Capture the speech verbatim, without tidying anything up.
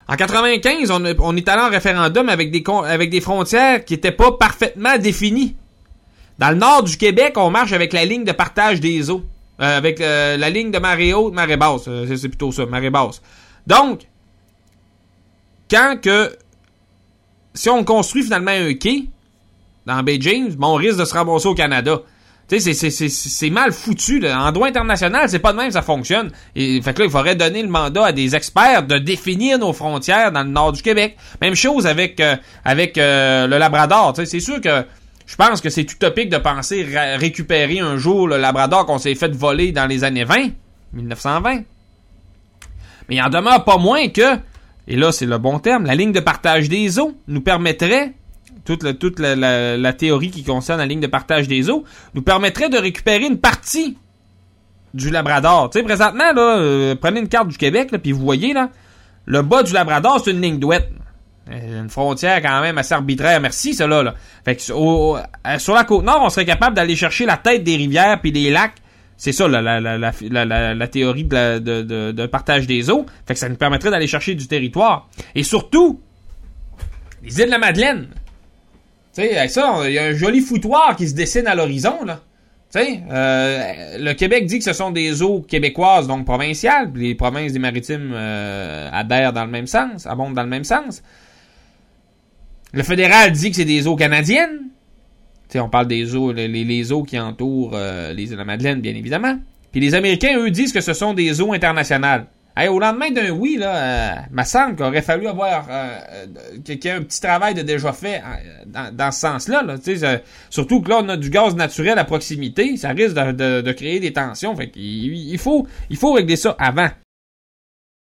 En quatre-vingt-quinze, on, a, on est allé en référendum avec des, avec des frontières qui étaient pas parfaitement définies. Dans le nord du Québec, on marche avec la ligne de partage des eaux. Euh, avec euh, la ligne de marée haute, marée basse. Euh, c'est, c'est plutôt ça, marée basse. Donc, quand que... Si on construit finalement un quai dans Bay James, bon, on risque de se ramasser au Canada. Tu sais, c'est, c'est, c'est, c'est mal foutu, là. En droit international, c'est pas de même ça fonctionne. Et fait que là, il faudrait donner le mandat à des experts de définir nos frontières dans le nord du Québec. Même chose avec euh, avec euh, le Labrador. Tu sais, c'est sûr que je pense que c'est utopique de penser ra- récupérer un jour le Labrador qu'on s'est fait voler dans les années vingt, dix-neuf cent vingt. Mais il en demeure pas moins que, et là c'est le bon terme, la ligne de partage des eaux nous permettrait, toute, le, toute la, la, la théorie qui concerne la ligne de partage des eaux, nous permettrait de récupérer une partie du Labrador. Tu sais, présentement, là, euh, prenez une carte du Québec, là, puis vous voyez, là, le bas du Labrador, c'est une ligne douette. Une frontière quand même assez arbitraire, merci, ça là. là. Fait que au, au, sur la côte nord, on serait capable d'aller chercher la tête des rivières puis des lacs. C'est ça, là, la, la, la, la, la, la théorie de, la, de, de, de partage des eaux. Fait que ça nous permettrait d'aller chercher du territoire. Et surtout, les îles de la Madeleine. Tu sais, avec ça, il y a un joli foutoir qui se dessine à l'horizon, là. Tu sais, euh, le Québec dit que ce sont des eaux québécoises, donc provinciales, puis les provinces des maritimes euh, adhèrent dans le même sens, abondent dans le même sens. Le fédéral dit que c'est des eaux canadiennes. Tu sais, on parle des eaux, les, les eaux qui entourent euh, les îles de la Madeleine, bien évidemment. Puis les Américains, eux, disent que ce sont des eaux internationales. Hey, au lendemain d'un oui, là, euh, me semble qu'il aurait fallu avoir euh, qu'il y ait un petit travail de déjà fait euh, dans, dans ce sens-là. Là, euh, surtout que là, on a du gaz naturel à proximité. Ça risque de, de, de créer des tensions. Fait qu'il il faut, il faut régler ça avant.